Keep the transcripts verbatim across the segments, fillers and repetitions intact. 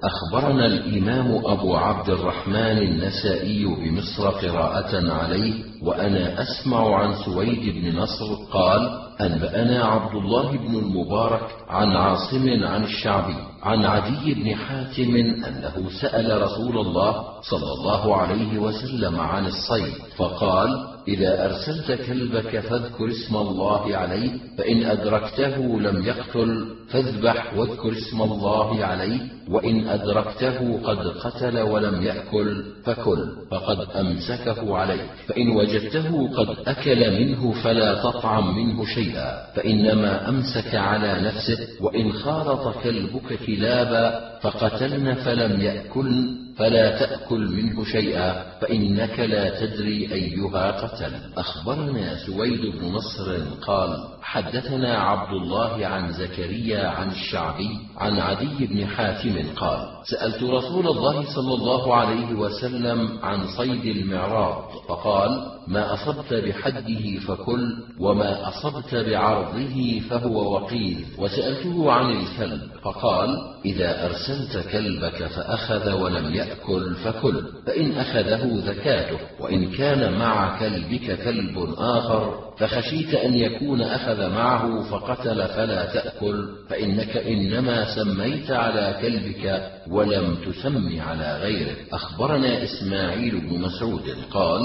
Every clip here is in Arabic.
أخبرنا الإمام أبو عبد الرحمن النسائي بمصر قراءة عليه وأنا أسمع عن سويد بن نصر قال: أنبأنا عبد الله بن المبارك عن عاصم عن الشعبي عن عدي بن حاتم أنه سأل رسول الله صلى الله عليه وسلم عن الصيد فقال: إذا أرسلت كلبك فاذكر اسم الله عليه، فإن أدركته لم يقتل فاذبح واذكر اسم الله عليه، وإن أدركته قد قتل ولم يأكل فكل، فقد أمسكه عليه، فإن وجدته قد أكل منه فلا تطعم منه شيئا، فإنما أمسك على نفسه، وإن خالط كلبك كلابا فقتلن فلم يأكل فلا تأكل منه شيئا، فإنك لا تدري أيها قتل. أخبرنا سويد بن نصر قال: حدثنا عبد الله عن زكريا عن الشعبي عن عدي بن حاتم قال: سألت رسول الله صلى الله عليه وسلم عن صيد المعراض فقال: ما أصبت بحده فكل، وما أصبت بعرضه فهو وقيل. وسألته عن الكلب فقال: إذا أرسلت كلبك فأخذ ولم يأكل فكل، فإن أخذه زكاته، وإن كان مع كلبك كلب آخر فخشيت أن يكون أخذ معه فقتل فلا تأكل، فإنك إنما سميت على كلبك ولم تسم على غيره. أخبرنا إسماعيل بن مسعود قال: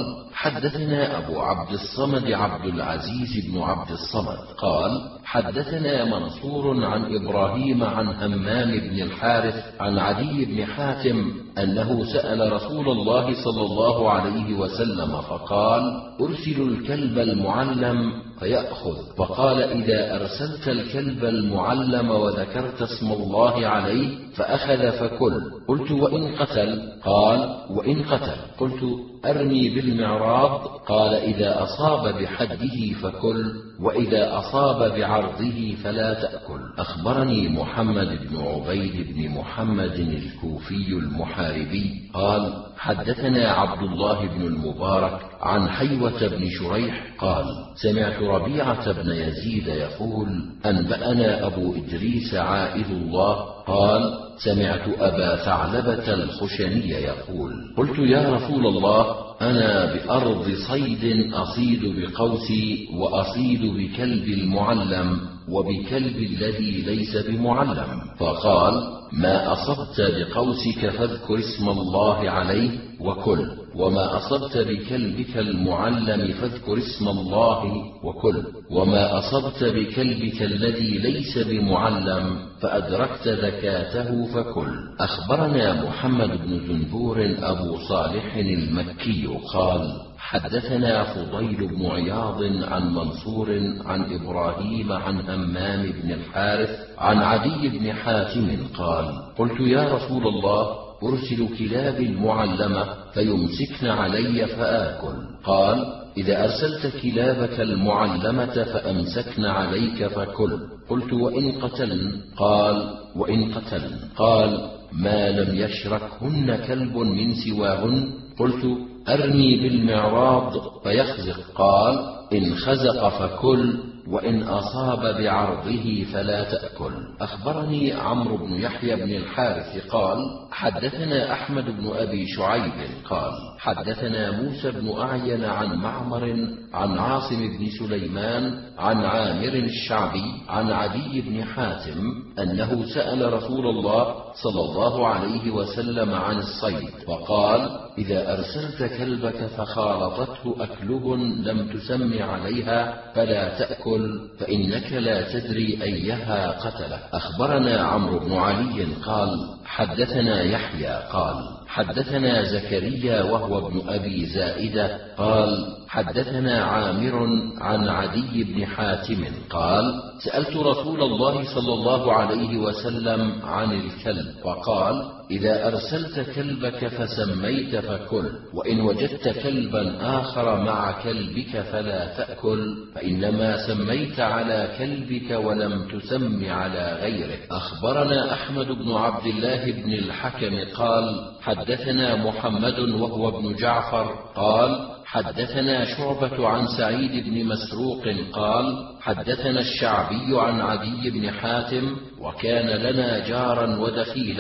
حدثنا أبو عبد الصمد عبد العزيز بن عبد الصمد قال: حدثنا منصور عن إبراهيم عن همام بن الحارث عن عدي بن حاتم أنه سأل رسول الله صلى الله عليه وسلم فقال: أرسل الكلب المعلم فيأخذ، فقال: إذا أرسلت الكلب المعلم وذكرت اسم الله عليه فأخذ فكل. قلت: وإن قتل؟ قال: وإن قتل. قلت: أرمي بالمعراض؟ قال: إذا أصاب بحده فكل، وإذا أصاب بعرضه فلا تأكل. أخبرني محمد بن عبيد بن محمد الكوفي المحاربي قال: حدثنا عبد الله بن المبارك عن حيوة بن شريح قال: سمعت ربيعة بن يزيد يقول: أنبأنا أبو إدريس عائذ الله قال: سمعت أبا ثعلبة الخشني يقول: قلت: يا رسول الله، أنا بأرض صيد أصيد بقوسي وأصيد بكلب المعلم وبكلب الذي ليس بمعلم، فقال: ما أصبت بقوسك فاذكر اسم الله عليه وكل، وما أصبت بكلبك المعلم فاذكر اسم الله وكل، وما أصبت بكلبك الذي ليس بمعلم فأدركت زكاته فكل. أخبرنا محمد بن زنبور أبو صالح المكي قال: حدثنا فضيل بن عياض عن منصور عن إبراهيم عن همام بن الحارث عن عدي بن حاتم قال: قلت: يا رسول الله، أرسل كلاب المعلمة فيمسكن علي فآكل. قال: إذا أرسلت كلابك المعلمة فأمسكن عليك فكل. قلت: وإن قتلن؟ قال: وإن قتلن. قال: ما لم يشركهن كلب من سواهن. قلت: أرمي بالمعراض فيخزق. قال: إن خزق فكل، وإن أصاب بعرضه فلا تأكل. أخبرني عمرو بن يحيى بن الحارث قال: حدثنا أحمد بن أبي شعيب قال: حدثنا موسى بن أعين عن معمر عن عاصم بن سليمان عن عامر الشعبي عن عدي بن حاتم أنه سأل رسول الله صلى الله عليه وسلم عن الصيد فقال: إذا أرسلت كلبك فخالطته أكله لم تسم عليها فلا تأكل، فإنك لا تدري أيها قتله. أخبرنا عمرو بن علي قال: حدثنا يحيى قال: حدثنا زكريا وهو ابن أبي زائدة قال: حدثنا عامر عن عدي بن حاتم قال: سألت رسول الله صلى الله عليه وسلم عن الكلب فقال: إذا أرسلت كلبك فسميت فكل، وإن وجدت كلبا آخر مع كلبك فلا تأكل، فإنما سميت على كلبك ولم تسم على غيره. أخبرنا أحمد بن عبد الله بن الحكم قال: حدثنا محمد وهو ابن جعفر قال: حدثنا شعبة عن سعيد بن مسروق قال: حدثنا الشعبي عن عدي بن حاتم: وكان لنا جارا ودخيلا،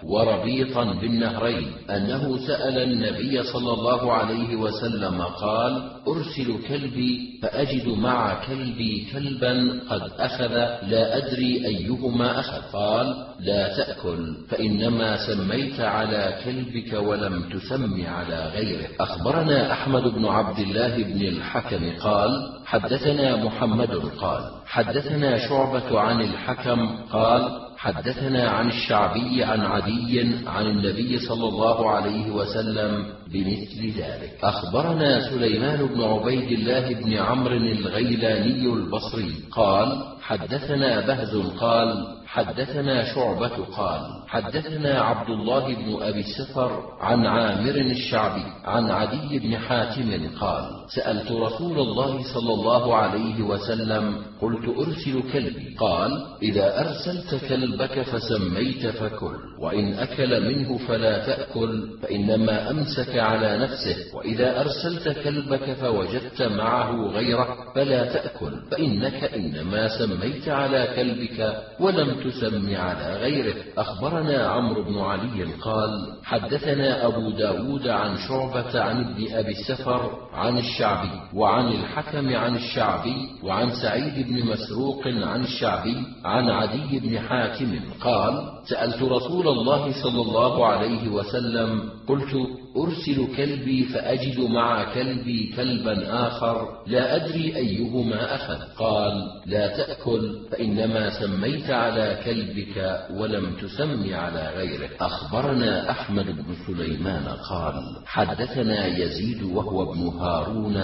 وربيطا بالنهرين أنه سأل النبي صلى الله عليه وسلم قال: أرسل كلبي فأجد مع كلبي كلبا قد أخذ لا أدري أيهما أخذ؟ قال: لا تأكل، فإنما سميت على كلبك ولم تسم على غيره. أخبرنا أحمد بن عبد الله بن الحكم قال: حدثنا محمد قال: حدثنا شعبة عن الحكم قال: حدثنا عن الشعبي عن عدي عن النبي صلى الله عليه وسلم بمثل ذلك. أخبرنا سليمان بن عبيد الله بن عمرو الغيلاني البصري قال: حدثنا بهز قال: حدثنا شعبة قال: حدثنا عبد الله بن أبي السفر عن عامر الشعبي عن عدي بن حاتم قال: سألت رسول الله صلى الله عليه وسلم قلت: أرسل كلبي؟ قال: إذا أرسلت كلبك فسميت فكل، وإن أكل منه فلا تأكل، فإنما أمسك على نفسه، وإذا أرسلت كلبك فوجدت معه غيره فلا تأكل، فإنك إنما سميت على كلبك ولم تسم على غيره. أخبرنا عمرو بن علي قال: حدثنا أبو داود عن شعبة عن ابن أبي السفر عن الشعبي وعن الحكم عن الشعبي وعن سعيد بن مسروق عن الشعبي عن عدي بن حاتم قال: سألت رسول الله صلى الله عليه وسلم قلت: أرسل كلبي فأجد مع كلبي كلبا آخر لا أدري أيهما أخذ؟ قال: لا تأكل، فإنما سميت على كلبك ولم تسم على غيره. أخبرنا أحمد بن سليمان قال: حدثنا يزيد وهو ابن هارون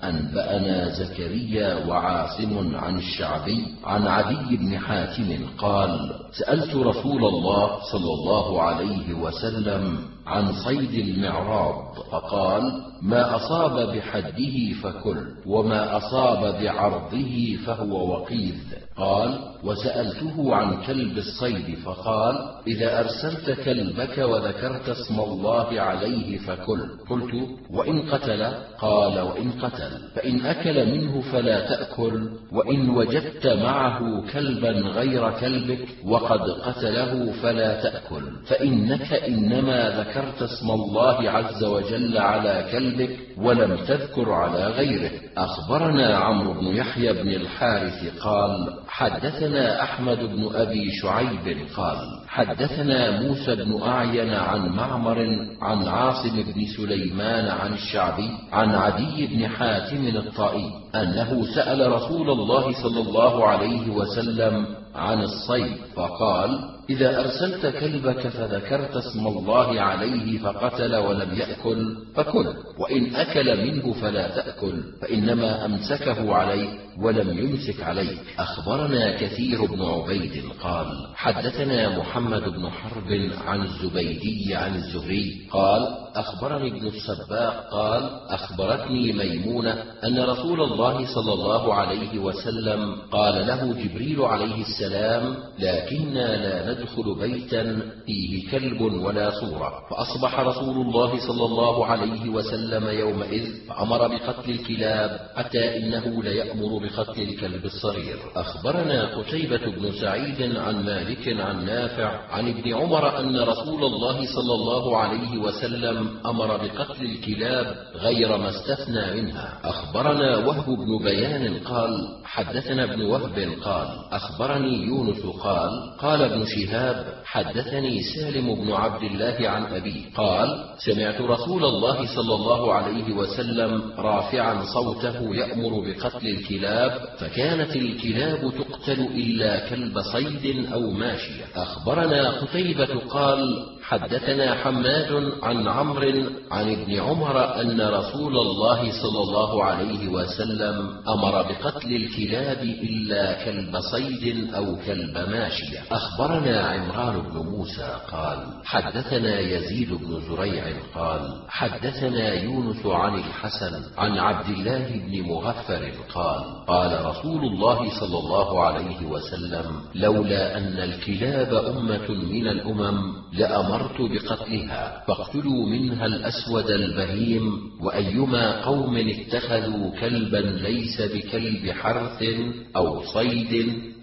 أنبأنا زكريا وعاصم عن الشعبي عن عدي بن حاتم قال: سألت رسول الله صلى الله عليه وسلم عن صيد المعراض فقال: ما أصاب بحده فكل، وما أصاب بعرضه فهو وقيذ. قال: وسألته عن كلب الصيد فقال: إذا أرسلت كلبك وذكرت اسم الله عليه فكل. قلت: وإن قتل؟ قال: وإن قتل، فإن أكل منه فلا تأكل، وإن وجدت معه كلبا غير كلبك وقد قتله فلا تأكل، فإنك إنما ذكرت اسم الله عز وجل على كلبك ولم تذكر على غيره. أخبرنا عمرو بن يحيى بن الحارث قال: حدثنا أحمد بن أبي شعيب قال: حدثنا موسى بن أعين عن معمر عن عاصم بن سليمان عن الشعبي عن عدي بن حاتم الطائي أنه سأل رسول الله صلى الله عليه وسلم عن الصيد فقال: إذا أرسلت كلبك فذكرت اسم الله عليه فقتل ولم يأكل فكل، وإن أكل منه فلا تأكل، فإنما أمسكه عليه ولم يمسك عليك. أخبرنا كثير بن عبيد قال: حدثنا محمد بن حرب عن الزبيدي عن الزهري قال: أخبرني ابن السباق قال: أخبرتني ميمونة أن رسول الله صلى الله عليه وسلم قال له جبريل عليه السلام: لكننا لا ندخل بيتا فيه كلب ولا صورة. فأصبح رسول الله صلى الله عليه وسلم يومئذ فأمر بقتل الكلاب، حتى إنه ليأمر بقتل الكلب الصغير. أخبرنا قتيبة بن سعيد عن مالك عن نافع عن ابن عمر أن رسول الله صلى الله عليه وسلم أمر بقتل الكلاب غير ما استثنى منها. أخبرنا وهب بن بيان قال: حدثنا ابن وهب قال: أخبرني يونس قال: قال ابن شهاب: حدثني سالم بن عبد الله عن أبيه قال: سمعت رسول الله صلى الله عليه وسلم رافعا صوته يأمر بقتل الكلاب، فكانت الكلاب تقتل إلا كلب صيد أو ماشية. أخبرنا قتيبة قال: حدثنا حماد عن عمرو عن ابن عمر أن رسول الله صلى الله عليه وسلم أمر بقتل الكلاب إلا كلب صيد أو كلب ماشية. أخبرنا عمران بن موسى قال: حدثنا يزيد بن زريع قال: حدثنا يونس عن الحسن عن عبد الله بن مغفر قال: قال رسول الله صلى الله عليه وسلم: لولا أن الكلاب أمة من الأمم لأمرت بقتلها، فاقتلوا منها الأسود البهيم، وأيما قوم اتخذوا كلبا ليس بكلب حرث أو صيد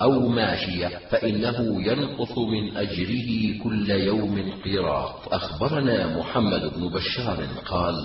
أو ماشية فإنه ينقص من أجره كل يوم قيراط. أخبرنا محمد بن بشار قال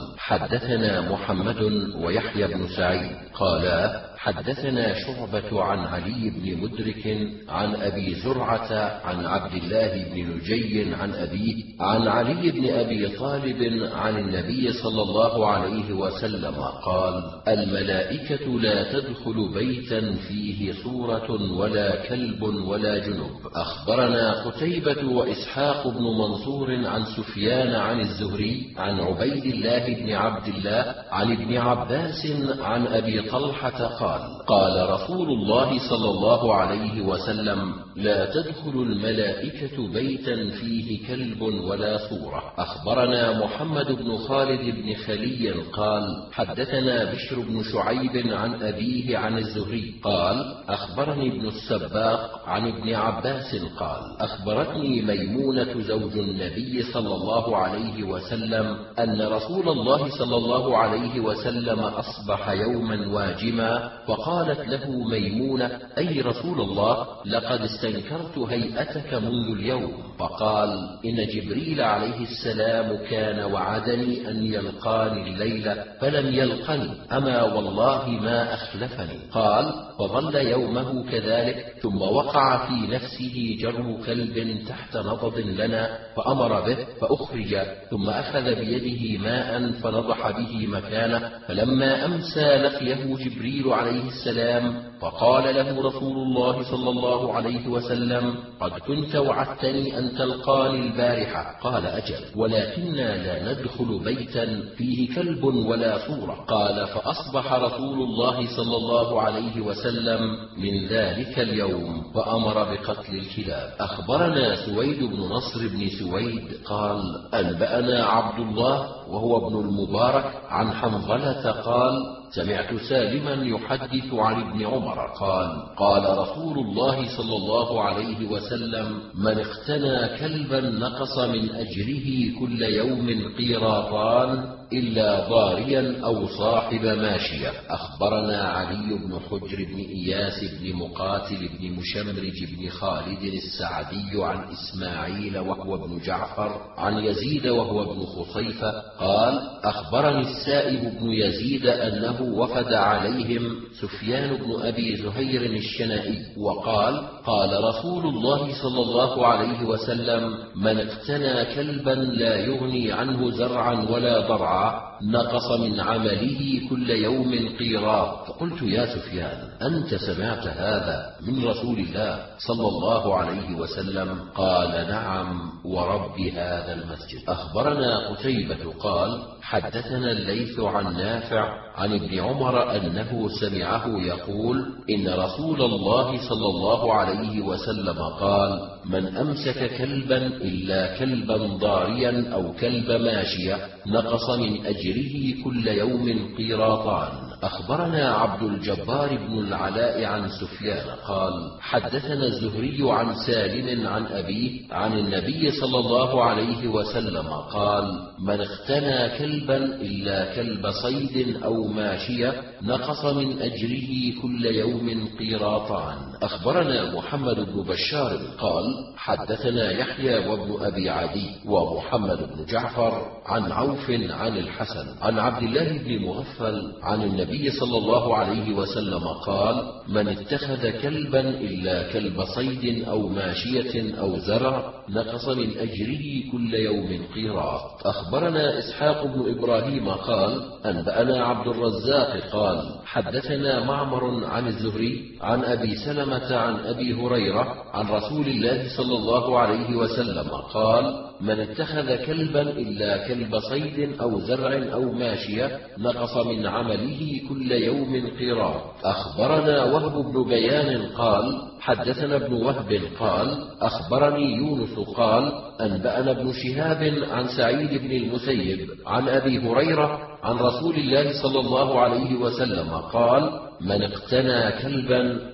حدثنا محمد ويحيى بن سعيد قالا حدثنا شعبة عن علي بن مدرك عن أبي زرعة عن عبد الله بن نجي عن أبيه عن علي بن أبي طالب عن النبي صلى الله عليه وسلم قال الملائكة لا تدخل بيتا فيه صورة ولا كلب ولا جنب. أخبرنا قتيبة وإسحاق بن منصور عن سفيان عن الزهري عن عبيد الله بن عبد الله عن ابن عباس عن أبي طلحة قال قال رسول الله صلى الله عليه وسلم لا تدخل الملائكة بيتا فيه كلب ولا صورة. أخبرنا محمد بن خالد بن خلي قال حدثنا بشر بن شعيب عن أبيه عن الزهري قال أخبرني ابن السباق عن ابن عباس قال أخبرتني ميمونة زوج النبي صلى الله عليه وسلم أن رسول الله صلى الله عليه وسلم أصبح يوما واجما فقالت له ميمونة أي رسول الله لقد استنكرت هيئتك منذ اليوم. فقال إن جبريل عليه السلام كان وعدني أن يلقاني الليلة فلم يلقني أما والله ما أخلفني. قال فظل يومه كذلك ثم وقع في نفسه جر كلب تحت نضد لنا فأمر به فأخرج ثم أخذ بيده ماء فنضح به مكانه فلما أمسى لقيه جبريل عليه السلام فقال له رسول الله صلى الله عليه وسلم قد كنت وعدتني أن تلقاني البارحة. قال أجل ولكننا لا ندخل بيتا فيه كلب ولا صورة. قال فأصبح رسول الله صلى الله عليه وسلم من ذلك اليوم فأمر بقتل الكلاب. أخبرنا سويد بن نصر بن سويد قال أنبأنا عبد الله وهو ابن المبارك عن حنظلة قال سمعت سالما يحدث عن ابن عمر قال قال رسول الله صلى الله عليه وسلم من اقتنى كلبا نقص من أجره كل يوم قيراطان إلا ضاريا أو صاحب ماشية. أخبرنا علي بن حجر بن إياس بن مقاتل بن مشمرج بن خالد السعدي عن إسماعيل وهو ابن جعفر عن يزيد وهو ابن خصيفة قال أخبرني السائب بن يزيد أنه وفد عليهم سفيان بن أبي زهير الشنائي وقال قال رسول الله صلى الله عليه وسلم من اقتنى كلبا لا يغني عنه زرعا ولا ضرعا نقص من عمله كل يوم قيراط. قلت يا سفيان أنت سمعت هذا من رسول الله صلى الله عليه وسلم؟ قال نعم ورب هذا المسجد. أخبرنا قتيبة قال حدثنا الليث عن نافع عن ابن عمر أنه سمعه يقول إن رسول الله صلى الله عليه وسلم قال من أمسك كلبا إلا كلبا ضاريا أو كلب ماشية نقص من أجره كل يوم قيراطان. أخبرنا عبد الجبار بن العلاء عن سفيان قال حدثنا الزهري عن سالم عن أبيه عن النبي صلى الله عليه وسلم قال من اقتنى كلبا إلا كلب صيد أو ماشية نقص من أجره كل يوم قيراطان. أخبرنا محمد بن بشار قال حدثنا يحيى وابن أبي عدي ومحمد بن جعفر عن عوف عن الحسن عن عبد الله بن مغفل عن النبي صلى الله عليه وسلم قال من اتخذ كلبا إلا كلب صيد أو ماشية أو زرع نقص من أجره كل يوم قيراط. أخبرنا إسحاق بن إبراهيم قال أنبأنا عبد الرزاق قال حدثنا معمر عن الزهري عن أبي سلمة عن أبي هريرة عن رسول الله صلى الله عليه وسلم قال من اتخذ كلبا إلا كلب صيد أو زرع أو ماشية نقص من عمله كل يوم قيراط. أخبرنا وهب بن بيان قال حدثنا ابن وهب قال أخبرني يونس قال أنبأنا ابن شهاب عن سعيد بن المسيب عن أبي هريرة عن رسول الله صلى الله عليه وسلم قال من اقتنى كلبا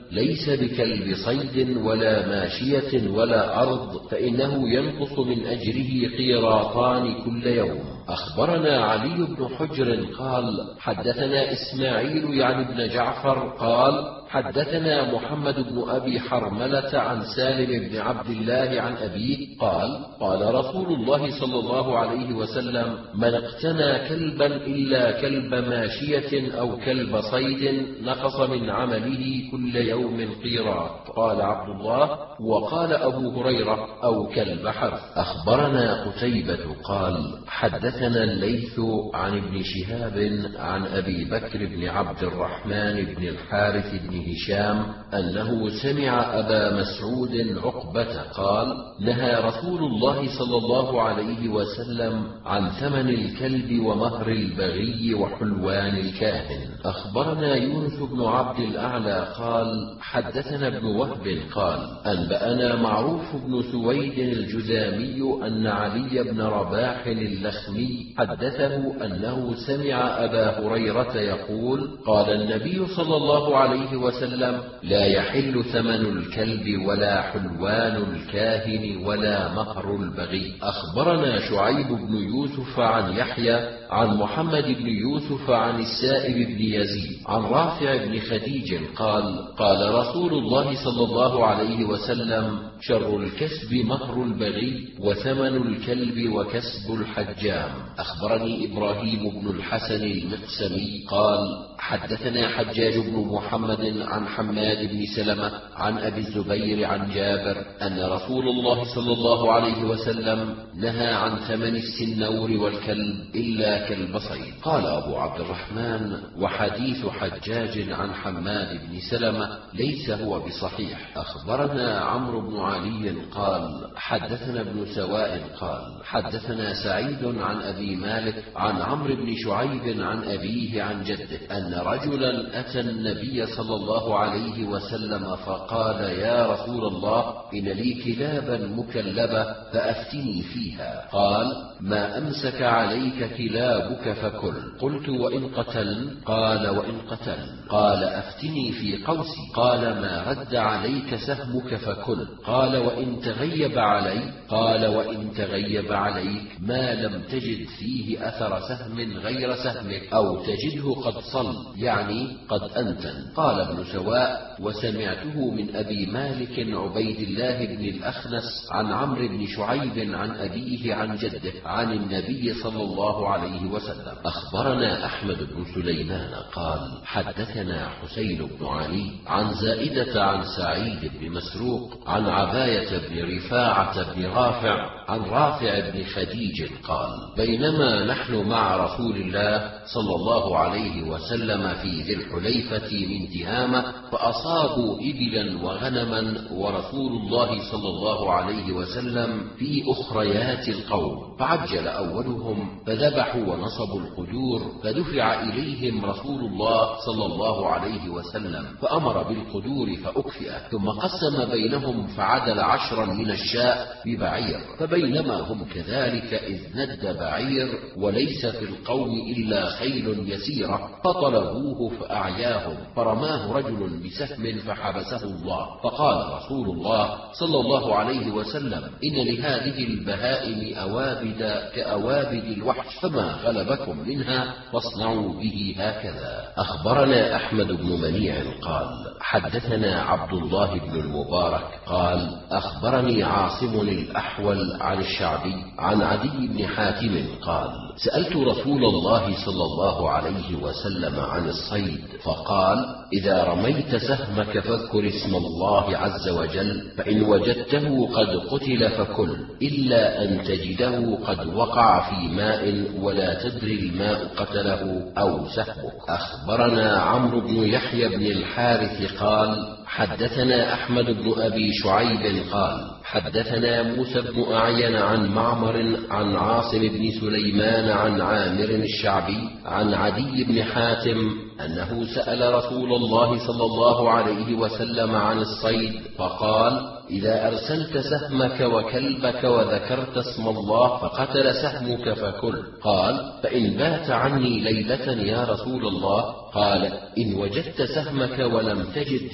ليس بكلب صيد ولا ماشية ولا أرض، فإنه ينقص من أجره قيراطان كل يوم. أخبرنا علي بن حجر قال حدثنا إسماعيل يعني بن جعفر قال حدثنا محمد بن أبي حرملة عن سالم بن عبد الله عن أبيه قال قال رسول الله صلى الله عليه وسلم: من اقتنى كلبا إلا كلب ماشية أو كلب صيد نقص من عمله كل يوم قيراط. قال عبد الله: وقال أبو هريرة: أو كلب حرث. أخبرنا قتيبة قال حدثنا الليث عن ابن شهاب عن أبي بكر بن عبد الرحمن بن الحارث بن هشام أنه سمع أبا مسعود عقبة قال: نهى رسول الله صلى الله عليه وسلم عن ثمن الكلب ومهر البغي وحلوان الكاهن. أخبرنا يونس بن عبد الأعلى قال حدثنا ابن وهب قال أنبأنا معروف بن سويد الجذامي أن علي بن رباح اللخمي حدثه أنه سمع أبا هريرة يقول: قال النبي صلى الله عليه وسلم: لا يحل ثمن الكلب ولا حلوان الكاهن ولا مهر البغي. أخبرنا شعيب بن يوسف عن يحيى عن محمد بن يوسف عن السائب بن يزيد عن رافع بن خديج قال قال رسول الله صلى الله عليه وسلم: شر الكسب مهر البغي وثمن الكلب وكسب الحجام. أخبرني إبراهيم بن الحسن المقسمي قال حدثنا حجاج بن محمد عن حماد بن سلمة عن أبي الزبير عن جابر أن رسول الله صلى الله عليه وسلم نهى عن ثمن السنور والكلب إلا كلب صيد. قال أبو عبد الرحمن: وحديث حجاج عن حماد بن سلمة ليس هو بصحيح. أخبرنا عمرو بن علي قال حدثنا ابن سواء قال حدثنا سعيد عن أبي مالك عن عمرو بن شعيب عن أبيه عن جده أن رجلا أتى النبي صلى الله عليه وسلم فقال: يا رسول الله، إن لي كلابا مكلبة فأفتني فيها. قال: ما أمسك عليك كلابك فكل. قلت: وإن قتل؟ قال: وإن قتل. قال: أفتني في قوسي. قال: ما رد عليك سهمك فكل. قال: وإن تغيب علي؟ قال: وإن تغيب عليك ما لم تجد فيه أثر سهم غير سهمك أو تجده قد صل، يعني قد أنتن. قال ابن سواء: وسمعته من أبي مالك عبيد الله بن الأخنس عن عمرو بن شعيب عن أبيه عن جده عن النبي صلى الله عليه وسلم. أخبرنا أحمد بن سليمان قال حدثنا حسين بن علي عن زائدة عن سعيد بن مسروق عن عباية بن رفاعة بن رافع عن رافع بن خديج قال: بينما نحن مع رسول الله صلى الله عليه وسلم في ذي الحليفة من تهامة فأصابوا إبلا وغنما ورسول الله صلى الله عليه وسلم في أخريات القوم، فعجل أولهم فذبحوا ونصبوا القدور فدفع إليهم رسول الله صلى الله عليه وسلم فأمر بالقدور فأكفئ، ثم قسم بينهم فعدل عشرا من الشاء ببعير. فبينما هم كذلك إذ ند بعير وليس في القوم إلا خيل يسيرة فطلبوه فأعياهم فرماه رجل بسهم فحبسه الله. فقال رسول الله صلى الله عليه وسلم: إن لهذه البهائم أوابد كأوابد الوحش، فما غلبكم منها فاصنعوا به هكذا. أخبرنا أحمد بن منيع قال حدثنا عبد الله بن المبارك قال أخبرني عاصم الأحول عن الشعبي عن عدي بن حاتم قال: سألت رسول الله صلى الله عليه وسلم عن الصيد فقال: إذا رميت سهمك فاذكر اسم الله عز وجل، فإن وجدته قد قتل فكل، إلا أن تجده قد وقع في ماء ولا تدري الماء قتله أو سهمك. أخبرنا عمرو بن يحيى بن الحارث قال حدثنا أحمد بن أبي شعيب قال حدثنا موسى بن أعين عن معمر عن عاصم بن سليمان عن عامر الشعبي عن عدي بن حاتم أنه سأل رسول الله صلى الله عليه وسلم عن الصيد فقال: إذا أرسلت سهمك وكلبك وذكرت اسم الله فقتل سهمك فكل. قال: فإن بات عني ليلة يا رسول الله؟ قال: إن وجدت سهمك ولم تجد فيه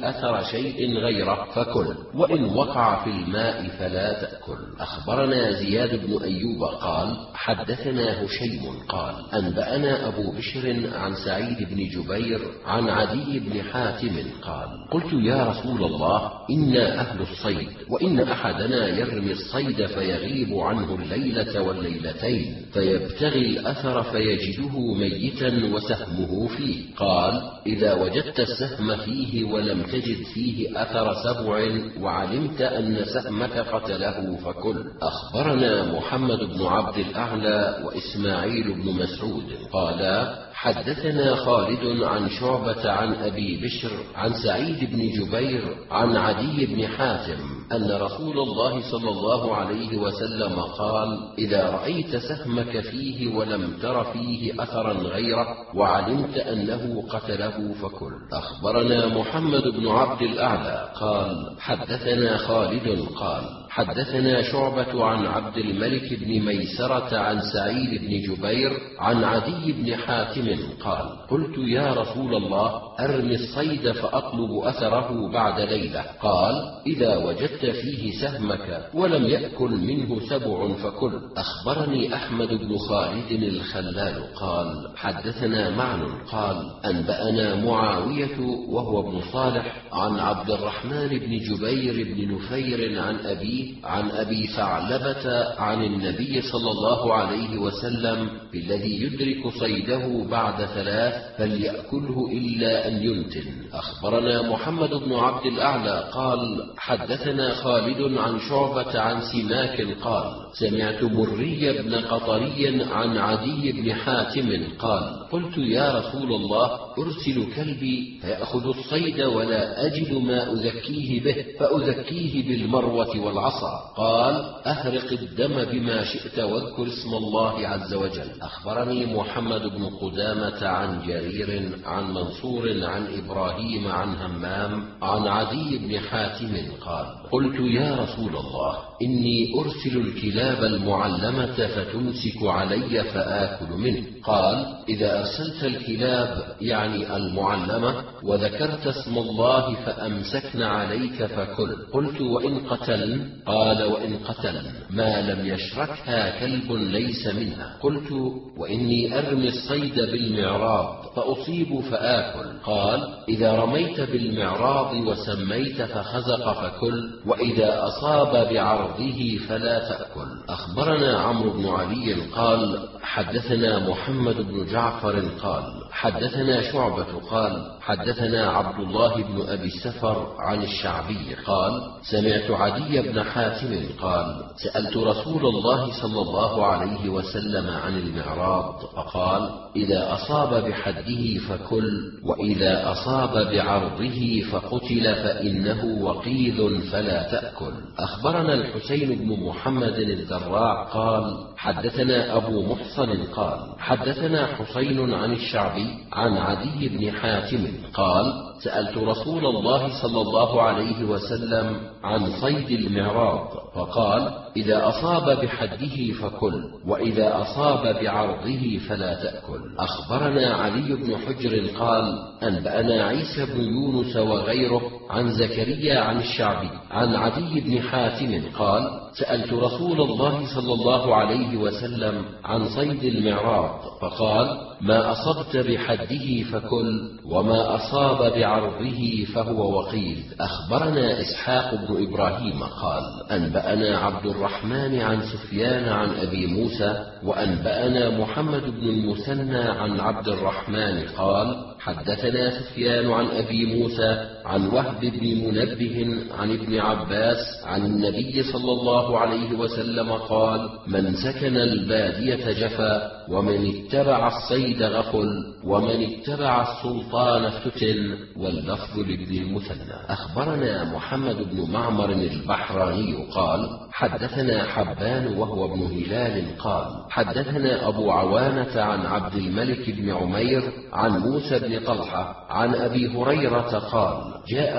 فيه أثر شيء غيره فكل، وإن وقع في الماء فلا تأكل. أخبرنا زياد بن أيوب قال حدثنا هشيم قال أنبأنا أبو بشر عن سعيد بن جبير عن عدي بن حاتم قال قلت يا رسول الله إنا أهل الصيد، وإن أحدنا يرمي الصيد فيغيب عنه الليلة والليلتين فيبتغي الأثر فيجده ميتا وسهمه فيه. قال إذا وجدت السهم فيه ولم تجد فيه أثر سبع وعلمت أن سهمك قتله فكل. أخبرنا محمد بن عبد الأعلى وإسماعيل بن مسعود قالا حدثنا خالد عن شعبة عن أبي بشر عن سعيد بن جبير عن عدي بن حاتم أن رسول الله صلى الله عليه وسلم قال إذا رأيت سهمك فيه ولم تر فيه أثرا غيره وعلمت أنه قتله فكل. أخبرنا محمد بن عبد الأعلى قال حدثنا خالد قال حدثنا شعبة عن عبد الملك بن ميسرة عن سعيد بن جبير عن عدي بن حاتم قال قلت يا رسول الله أرمي الصيد فأطلب أثره بعد ليلة. قال إذا وجدت فيه سهمك ولم يأكل منه سبع فكل. أخبرني أحمد بن خالد الخلال قال حدثنا معن قال أنبأنا معاوية وهو ابن صالح عن عبد الرحمن بن جبير بن نفير عن أبيه عن أبي ثعلبة عن النبي صلى الله عليه وسلم بالذي يدرك صيده بعد ثلاث فليأكله إلا أن ينتن. أخبرنا محمد بن عبد الأعلى قال حدثنا خالد عن شعبة عن سماك قال سمعت مري بن قطري عن عدي بن حاتم قال قلت يا رسول الله أرسل كلبي فيأخذ الصيد ولا أجد ما أزكيه به فأزكيه بالمروة والعصا. قال أهرق الدم بما شئت واذكر اسم الله عز وجل. أخبرني محمد بن قدامة عن جرير عن منصور عن إبراهيم عن همام عن عدي بن حاتم قال قلت يا رسول الله إني أرسل الكلاب المعلمة فتمسك علي فآكل منه. قال إذا أرسلت الكلاب يعني المعلمة وذكرت اسم الله فأمسكن عليك فكل. قلت وإن قتلن؟ قال وإن قتلن ما لم يشركها كلب ليس منها. قلت وإني أرمي الصيد بالمعراض فأصيب فآكل. قال إذا رميت بالمعراض وسميت فخزق فكل، وإذا أصاب بعرضه فلا تأكل. أخبرنا عمرو بن علي قال حدثنا محمد بن جعفر قال حدثنا شعبة قال حدثنا عبد الله بن أبي السفر عن الشعبي قال سمعت عدي بن حاتم قال سألت رسول الله صلى الله عليه وسلم عن المعراض فقال إذا أصاب بحده فكل، وإذا أصاب بعرضه فقتل فإنه وقيذ فلا تأكل. أخبرنا الحسين بن محمد الذراع قال حدثنا أبو محصن قال حدثنا حسين عن الشعبي عن عدي بن حاتم قال سألت رسول الله صلى الله عليه وسلم عن صيد المعراض فقال إذا أصاب بحده فكل، وإذا أصاب بعرضه فلا تأكل. أخبرنا علي بن حجر قال أنبأنا عيسى بن يونس وغيره عن زكريا عن الشعبي عن عدي بن حاتم قال سألت رسول الله صلى الله عليه وسلم عن صيد المعراض فقال ما أصبت بحده فكل، وما أصاب بعرضه فهو وقيد. أخبرنا إسحاق بن إبراهيم قال أنبأنا عبد الرحمن عن سفيان عن أبي موسى وأنبأنا محمد بن المثنى عن عبد الرحمن قال حدثنا سفيان عن أبي موسى عن وهب بن منبه عن ابن عباس عن النبي صلى الله عليه وسلم قال من سكن البادية جفا، ومن اتبع الصيد غفل، ومن اتبع السلطان افتتن. واللفظ لابن المثنى. أخبرنا محمد بن معمر البحراني قال حدثنا حبان وهو ابن هلال قال حدثنا أبو عوانة عن عبد الملك بن عمير عن موسى بن طلحة عن أبي هريرة قال جاء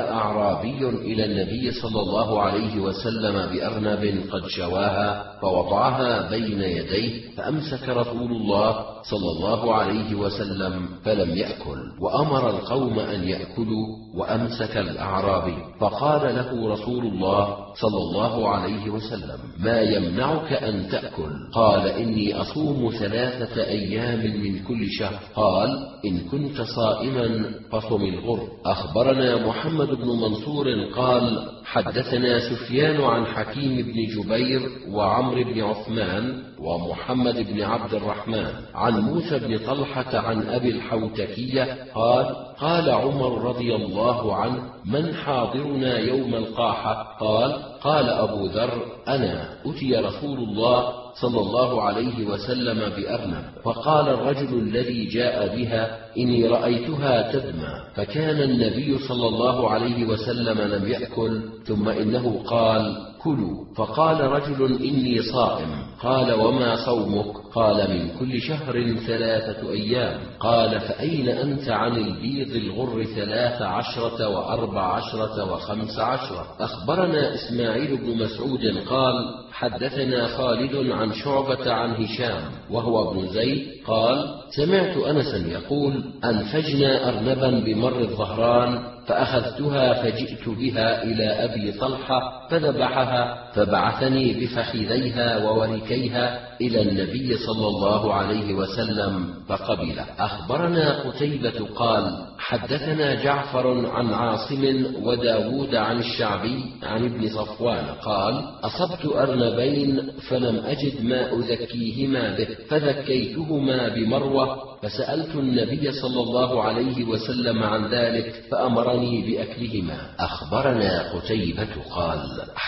أعرابي إلى النبي صلى الله عليه وسلم بأرنب قد شواها فوضعها بين يديه، فأمسك رسول الله صلى الله عليه وسلم فلم يأكل، وأمر القوم أن يأكلوا، وأمسك الأعرابي، فقال له رسول الله صلى الله عليه وسلم: ما يمنعك أن تأكل؟ قال: إني أصوم ثلاثة أيام من كل شهر. قال: إن كنت صائما فصم الغر. أخبرنا محمد بن منصور قال: حدثنا سفيان عن حكيم بن جبير وعمرو بن عثمان ومحمد بن عبد الرحمن عن موسى بن طلحة عن أبي الحوتكية قال: قال عمر رضي الله عنه: من حاضرنا يوم القاحة؟ قال: قال أبو ذر: أنا. أتي رسول الله صلى الله عليه وسلم بأرنب، فقال الرجل الذي جاء بها: إني رأيتها تدمى. فكان النبي صلى الله عليه وسلم لم يأكل، ثم إنه قال: كلوا. فقال رجل: إني صائم. قال: وما صومك؟ قال: من كل شهر ثلاثة أيام. قال: فأين أنت عن البيض الغر ثلاث عشرة وأربع عشرة وخمس عشرة؟ أخبرنا إسماعيل بن مسعود قال: حدثنا خالد عن شعبة عن هشام وهو ابن زيد قال: سمعت أنسا يقول: أنفجنا أرنبا بمر الظهران فأخذتها فجئت بها إلى أبي طلحة فذبحها، فبعثني بفخذيها ووركيها إلى النبي صلى الله عليه وسلم فقبل. أخبرنا قتيبة قال: حدثنا جعفر عن عاصم وداود عن الشعبي عن ابن صفوان قال: أصبت أرنبين فلم أجد ما أذكيهما به، فذكيتهما بمروة، فسألت النبي صلى الله عليه وسلم عن ذلك فأمرني بأكلهما. أخبرنا قتيبة قال: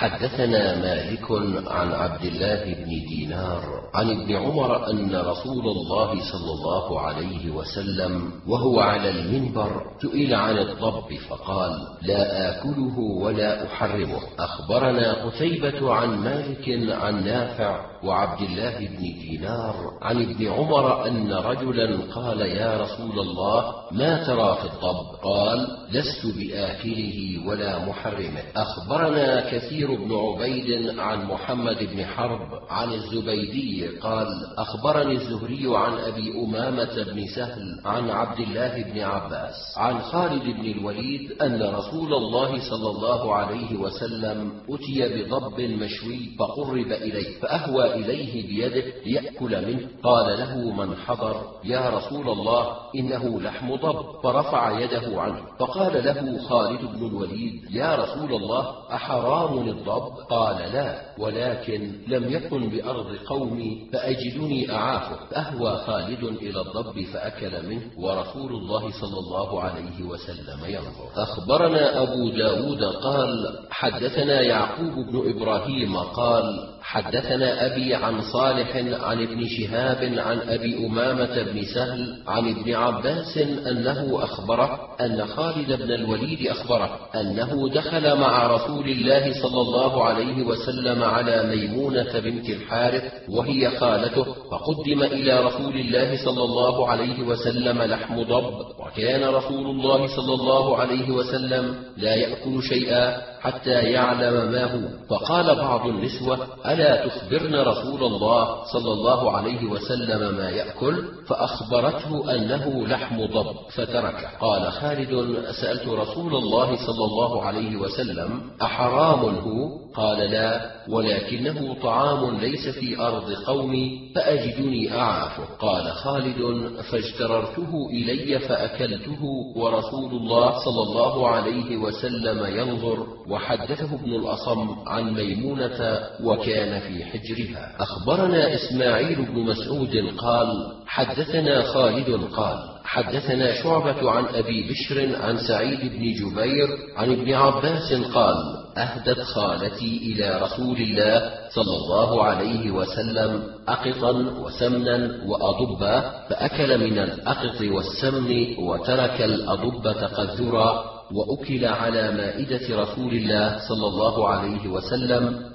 حدثنا مالك عن عبد الله بن دينار عن ابن عمر أن رسول الله صلى الله عليه وسلم وهو على المنبر سئل عن الضب فقال: لا آكله ولا أحرمه. أخبرنا قتيبة عن مالك عن نافع وعبد الله بن دينار عن ابن عمر أن رجلا قال: يا رسول الله، ما ترى في الضب؟ قال: لست بآكله ولا محرمه. أخبرنا كثير بن عبيد عن محمد بن حرب عن الزبيدي قال: أخبرني الزهري عن أبي أمامة بن سهل عن عبد الله بن عباس عن خالد بن الوليد أن رسول الله صلى الله عليه وسلم أتي بضب مشوي فقرب إليه، فأهوى إليه بيده ليأكل منه. قال له من حضر: يا رسول الله، إنه لحم ضب، فرفع يده عنه. فقال له خالد بن الوليد: يا رسول الله، أحرام الضب؟ قال: لا، ولكن لم يكن بأرض قومي فأجدني أعافه. فأهوى خالد إلى الضب فأكل منه، ورسول الله صلى الله عليه وسلم ينظر. أخبرنا أبو داود قال: حدثنا يعقوب بن إبراهيم قال: حدثنا أبي عن صالح عن ابن شهاب عن أبي أمامة بن سهل عن ابن عباس أنه أخبره أن خالد بن الوليد أخبره أنه دخل مع رسول الله صلى الله عليه وسلم على ميمونة بنت الحارث وهي خالته، فقدم إلى رسول الله صلى الله عليه وسلم لحم ضب، وكان رسول الله صلى الله عليه وسلم لا يأكل شيئا حتى يعلم ما هو. فقال بعض النسوة: ألا تخبرن رسول الله صلى الله عليه وسلم ما يأكل؟ فأخبرته أنه لحم ضب فتركه. قال خالد: سألت رسول الله صلى الله عليه وسلم: أحرام هو؟ قال: لا، ولكنه طعام ليس في أرض قومي فأجدني أعافه. قال خالد: فاجتررته إلي فأكلته ورسول الله صلى الله عليه وسلم ينظر. وحدثه ابن الأصم عن ميمونة وكان في حجرها. أخبرنا إسماعيل بن مسعود قال: حدثنا خالد قال: حدثنا شعبة عن أبي بشر عن سعيد بن جبير عن ابن عباس قال: أهدت خالتي إلى رسول الله صلى الله عليه وسلم أقطا وسمنا وأضبا، فأكل من الأقط والسمن وترك الأضبة قذرا، وأكل على مائدة رسول الله صلى الله عليه وسلم،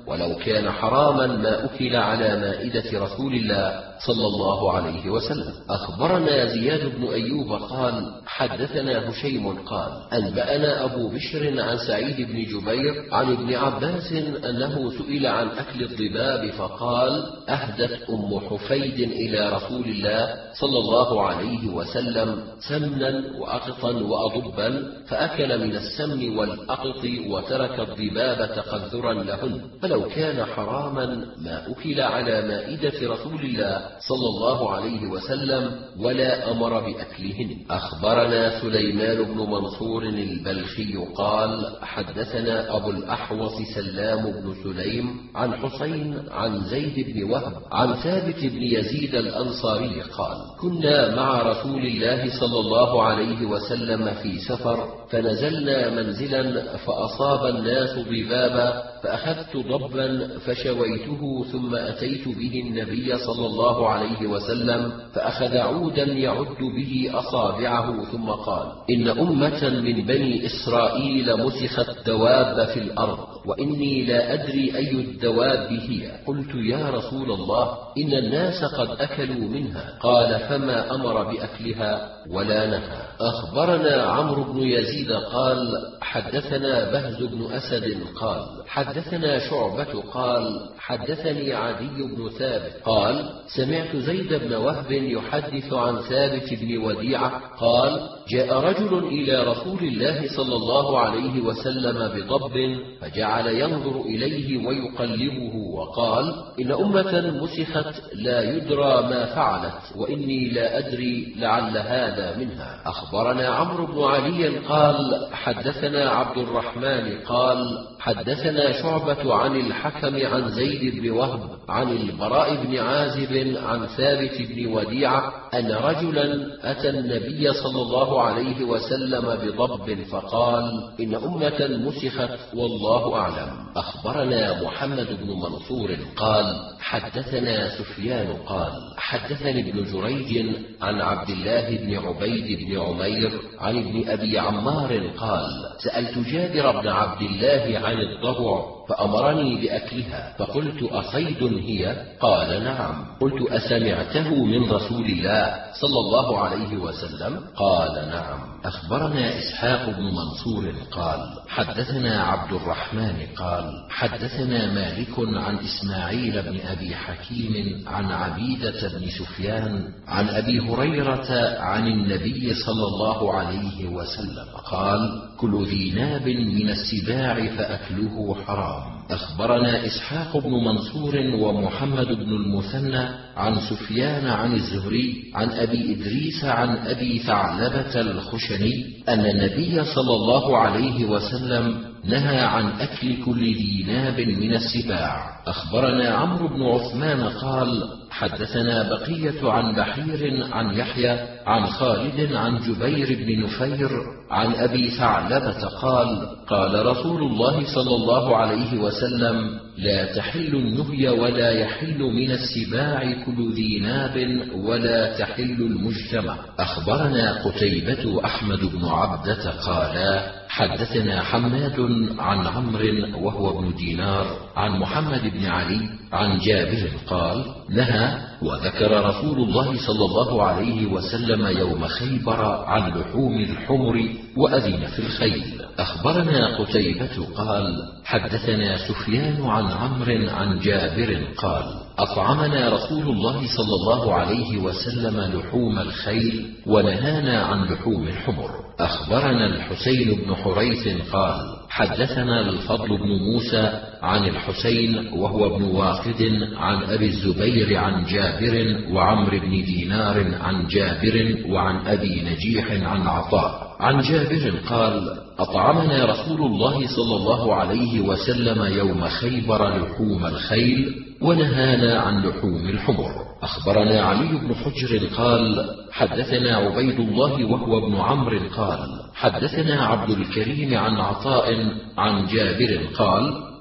ولو كان حراما ما أكل على مائدة رسول الله صلى الله عليه وسلم. أخبرنا زياد بن أيوب قال حدثنا هشيم قال أنبأنا أبو بشر عن سعيد بن جبير عن ابن عباس أنه سئل عن أكل الضباب فقال أهدت أم حفيد إلى رسول الله صلى الله عليه وسلم سمنا وأقطا وأضبا فأكل من السمن والأقط وترك الضباب تقذرا لهن، فلو كان حراما ما أكل على مائدة رسول الله صلى الله عليه وسلم ولا أمر بأكلهن. أخبرنا سليمان بن منصور البلخي قال حدثنا أبو الأحوص سلام بن سليم عن حسين عن زيد بن وهب عن ثابت بن يزيد الأنصاري قال كنا مع رسول الله صلى الله عليه وسلم في سفر فنزلنا منزلا فأصاب الناس ضبابا فأخذت ضبا فشويته ثم أتيت به النبي صلى الله عليه وسلم فأخذ عودا يعد به أصابعه ثم قال إن أمة من بني إسرائيل مسخت دواب في الأرض وإني لا أدري أي الدواب هي. قلت يا رسول الله إن الناس قد أكلوا منها، قال فما أمر بأكلها ولا نهى. أخبرنا عمرو بن يزيد قال حدثنا بهز بن أسد قال حدثنا شعبة قال حدثني عدي بن ثابت قال سمعت زيد بن وهب يحدث عن ثابت بن وديعة قال جاء رجل إلى رسول الله صلى الله عليه وسلم بضب فجعل ينظر إليه ويقلبه وقال إن أمة مسخت لا يدرى ما فعلت وإني لا أدري لعل هذا منها. أخبرنا عمرو بن علي قال حدثنا عبد الرحمن قال حدثنا شعبة عن الحكم عن زيد بن وهب عن البراء بن عازب عن ثابت بن وديعة أن رجلا أتى النبي صلى الله عليه وسلم بضب فقال إن أمة مسخت والله أعلم. أخبرنا محمد بن منصور قال حدثنا سفيان قال حدثني ابن جريج عن عبد الله بن عبيد بن عمير عن ابن أبي عمار قال سألت جابر بن عبد الله عن الضبع فأمرني بأكلها فقلت أصيد هي؟ قال نعم. قلت أسمعته من رسول الله صلى الله عليه وسلم؟ قال نعم. أخبرنا إسحاق بن منصور قال حدثنا عبد الرحمن قال حدثنا مالك عن إسماعيل بن أبي حكيم عن عبيدة بن سفيان عن أبي هريرة عن النبي صلى الله عليه وسلم قال كل ذي ناب من السباع فأكله حرام. أخبرنا إسحاق بن منصور ومحمد بن المثنى عن سفيان عن الزهري عن أبي إدريس عن أبي ثعلبة الخشني أن النبي صلى الله عليه وسلم نهى عن أكل كل ذي ناب من السباع. أخبرنا عمرو بن عثمان قال حدثنا بقية عن بحير عن يحيى عن خالد عن جبير بن نفير عن أبي ثعلبة قال قال رسول الله صلى الله عليه وسلم لا تحل النهي ولا يحل من السباع كل ذي ناب ولا تحل المجتمع. أخبرنا قتيبة أحمد بن عبدة قالا حدثنا حماد عن عمرو وهو ابن دينار عن محمد بن علي عن جابر قال نهى وذكر رسول الله صلى الله عليه وسلم يوم خيبر عن لحوم الحمر وأذن في الخيل. أخبرنا قتيبة قال حدثنا سفيان عن عمرو عن جابر قال أطعمنا رسول الله صلى الله عليه وسلم لحوم الخيل ونهانا عن لحوم الحمر. أخبرنا الحسين بن حريث قال حدثنا الفضل بن موسى عن الحسين وهو ابن واقد عن أبي الزبير عن جابر وعمر بن دينار عن جابر وعن أبي نجيح عن عطاء عن جابر قال أطعمنا رسول الله صلى الله عليه وسلم يوم خيبر لحوم الخيل ونهانا عن لحوم الحمر. أخبرنا علي بن حجر قال حدثنا عبيد الله وهو ابن عمرو قال حدثنا عبد الكريم عن عطاء عن جابر قال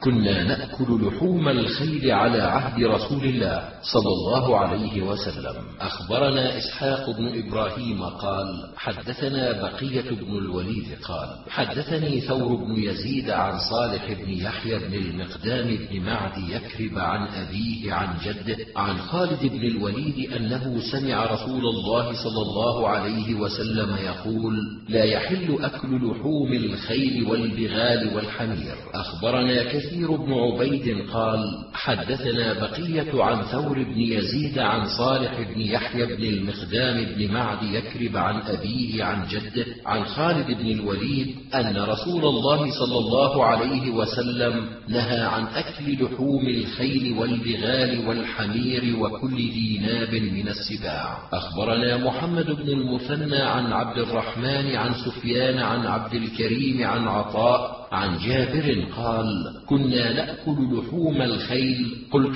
كنا نأكل لحوم الخيل على عهد رسول الله صلى الله عليه وسلم. أخبرنا إسحاق بن إبراهيم قال حدثنا بقية بن الوليد قال حدثني ثور بن يزيد عن صالح بن يحيى بن المقدام بن معد يكرب عن أبيه عن جده عن خالد بن الوليد أنه سمع رسول الله صلى الله عليه وسلم يقول لا يحل أكل لحوم الخيل والبغال والحمير. أخبرنا كثير بن عبيد قال حدثنا بقية عن ثور بن يزيد عن صالح بن يحيى بن المقدام بن معد يكرب عن أبيه عن جده عن خالد بن الوليد أن رسول الله صلى الله عليه وسلم نهى عن أكل لحوم الخيل والبغال والحمير وكل ذي ناب من السباع. أخبرنا محمد بن المثنى عن عبد الرحمن عن سفيان عن عبد الكريم عن عطاء عن جابر قال كنا نأكل لحوم الخيل. قلت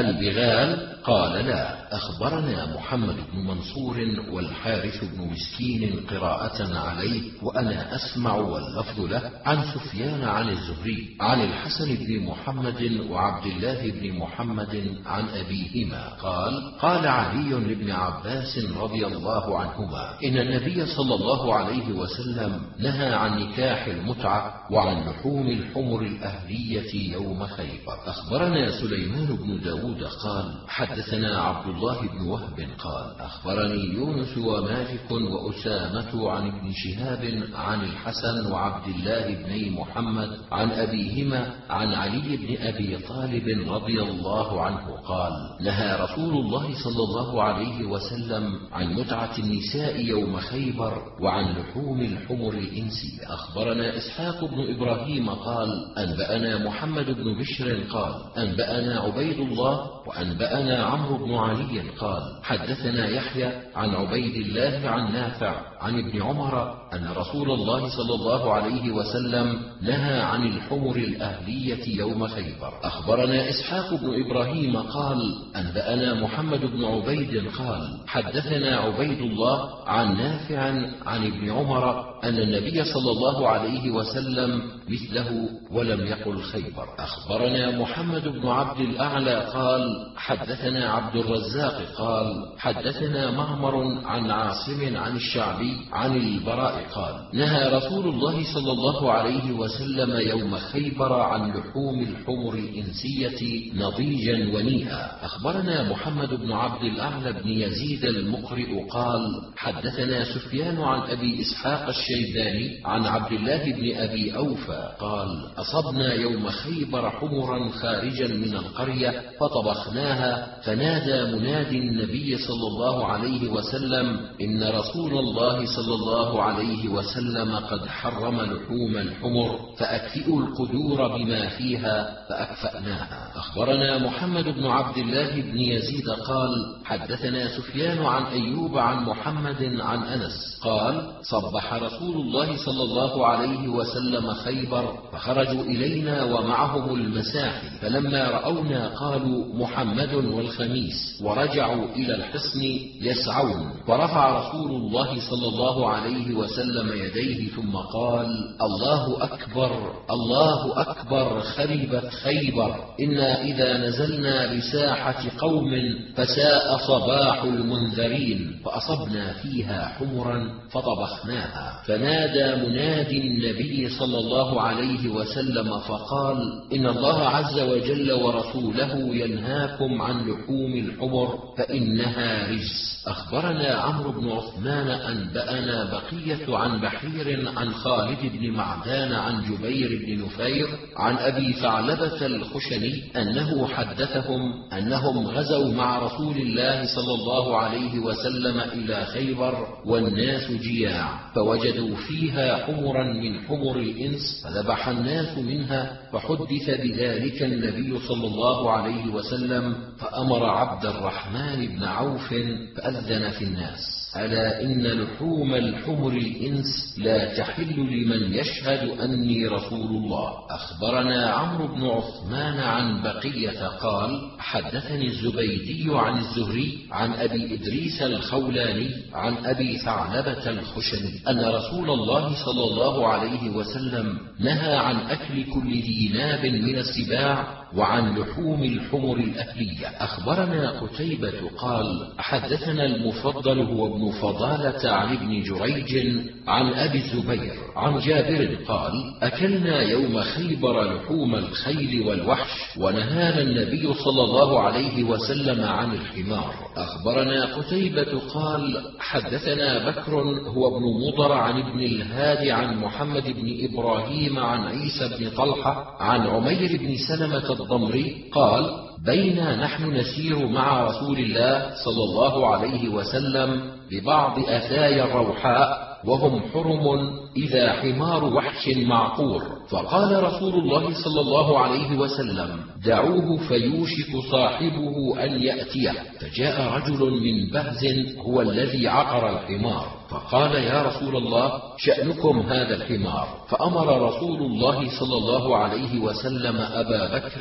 البغال؟ قال لا. أخبرنا محمد بن منصور والحارث بن مسكين قراءة عليه وأنا أسمع واللفظ له عن سفيان عن الزهري عن الحسن بن محمد وعبد الله بن محمد عن أبيهما قال قال علي بن عباس رضي الله عنهما إن النبي صلى الله عليه وسلم نهى عن نكاح المتعة وعن لحوم الحمر الأهلية يوم خيبر. أخبرنا سليمان بن داود قال حدثنا عبد الله بن وهب قال أخبرني يونس ومالك وأسامة عن ابن شهاب عن الحسن وعبد الله بن محمد عن أبيهما عن علي بن أبي طالب رضي الله عنه قال نهى رسول الله صلى الله عليه وسلم عن متعة النساء يوم خيبر وعن لحوم الحمر الإنسية. أخبرنا إسحاق بن إبراهيم قال أنبأنا محمد بن بشر قال أنبأنا عبيد الله وأنبأنا عمرو بن علي قال حدثنا يحيى عن عبيد الله عن نافع عن ابن عمر أن رسول الله صلى الله عليه وسلم نهى عن الحمر الأهلية يوم خيبر. أخبرنا إسحاق بن إبراهيم قال أنبأنا محمد بن عبيد قال حدثنا عبيد الله عن نافع عن ابن عمر أن النبي صلى الله عليه وسلم مثله ولم يقل خيبر. أخبرنا محمد بن عبد الأعلى قال حدثنا عبد الرزاق قال حدثنا معمر عن عاصم عن الشعبي عن البراء قال نهى رسول الله صلى الله عليه وسلم يوم خيبر عن لحوم الحمر الإنسية نضيجا ونيئا. أخبرنا محمد بن عبد الأعلى بن يزيد المقرئ قال حدثنا سفيان عن أبي إسحاق الشيباني عن عبد الله بن أبي أوفى قال أصبنا يوم خيبر حمرا خارجا من القرية فطبخناها فنادى منادي النبي صلى الله عليه وسلم إن رسول الله صلى الله عليه وسلم قد حرم لحوم الحمر فأكفئوا القدور بما فيها فأكفأناها. أخبرنا محمد بن عبد الله بن يزيد قال حدثنا سفيان عن أيوب عن محمد عن أنس قال صبح رسول الله صلى الله عليه وسلم خيبر فخرجوا إلينا ومعهم المساحل فلما رأونا قالوا محمد والخميس ورجعوا إلى الحصن يسعون فرفع رسول الله صلى الله عليه وسلم يديه ثم قال الله أكبر الله أكبر خربت خيبر إنا إذا نزلنا بساحة قوم فساء صباح المنذرين فأصبنا فيها حمرا فطبخناها. فنادى منادي النبي صلى الله عليه وسلم فقال إن الله عز وجل ورسوله ينهاكم عن لحوم الحمر فإنها رجس. أخبرنا عمرو بن عثمان أنبأنا بقية عن بحير عن خالد بن معدان عن جبير بن نفير عن أبي ثعلبة الخشني أنه حدثهم أنهم غزوا مع رسول الله صلى الله عليه وسلم إلى خيبر والناس جياع فوجدوا فيها حمرا من حمر الإنس فذبح الناس منها فحدث بذلك النبي صلى الله عليه وسلم فأمر عبد الرحمن بن عوف فأذن في الناس ألا إن لحوم الحمر الإنس لا تحل لمن يشهد أني رسول الله. أخبرنا عمرو بن عثمان عن بقية قال حدثني الزبيدي عن الزهري عن أبي إدريس الخولاني عن أبي ثعلبة الخشني أن رسول الله صلى الله عليه وسلم نهى عن أكل كل ذي ناب من السباع وعن لحوم الحمر الأهلية. أخبرنا قتيبة قال حدثنا المفضل هو ابن فضالة عن ابن جريج عن أبي الزبير عن جابر قال أكلنا يوم خيبر لحوم الخيل والوحش ونهانا النبي صلى الله عليه وسلم عن الحمار. أخبرنا قتيبة قال حدثنا بكر هو ابن مضر عن ابن الهاد عن محمد بن إبراهيم عن عيسى بن طلحة عن عمير بن سلمة الضمري قال بينا نحن نسير مع رسول الله صلى الله عليه وسلم ببعض أثايا الروحاء وهم حرم إذا حمار وحش معقور، فقال رسول الله صلى الله عليه وسلم دعوه فيوشك صاحبه أن يأتيه، فجاء رجل من بهز هو الذي عقر الحمار فقال يا رسول الله شأنكم هذا الحمار، فأمر رسول الله صلى الله عليه وسلم أبا بكر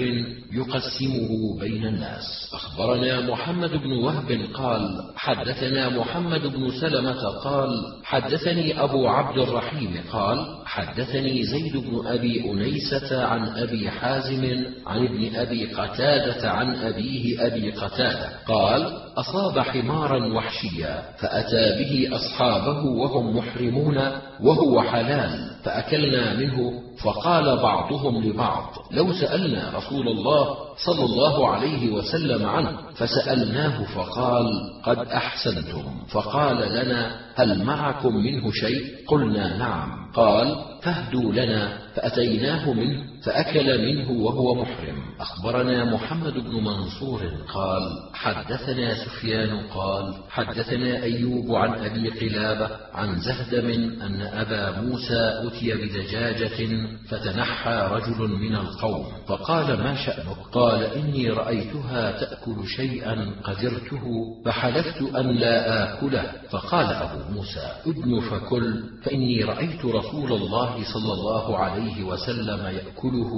يقسمه بين الناس. أخبرنا محمد بن وهب قال حدثنا محمد بن سلمة قال حدثني أبو عبد الرحيم قال حدثني زيد بن أبي أنيسة عن أبي حازم عن ابن أبي قتادة عن أبيه أبي قتادة قال أصاب حمارا وحشيا فأتى به أصحابه وهم محرمون وهو حلال فأكلنا منه، فقال بعضهم لبعض لو سألنا رسول الله صلى الله عليه وسلم عنه، فسألناه فقال قد أحسنتم، فقال لنا هل معكم منه شيء؟ قلنا نعم، قال فاهدوا لنا، فأتيناه منه فأكل منه وهو محرم. أخبرنا محمد بن منصور قال حدثنا سفيان قال حدثنا أيوب عن أبي قلابة عن زهدم أن أبا موسى أتي بدجاجة فتنحى رجل من القوم فقال ما شأنك؟ قال إني رأيتها تأكل شيئا قدرته فحلفت أن لا آكله، فقال أبو موسى أدن فكل، فإني رأيت رسول الله صلى الله عليه وسلم يأكله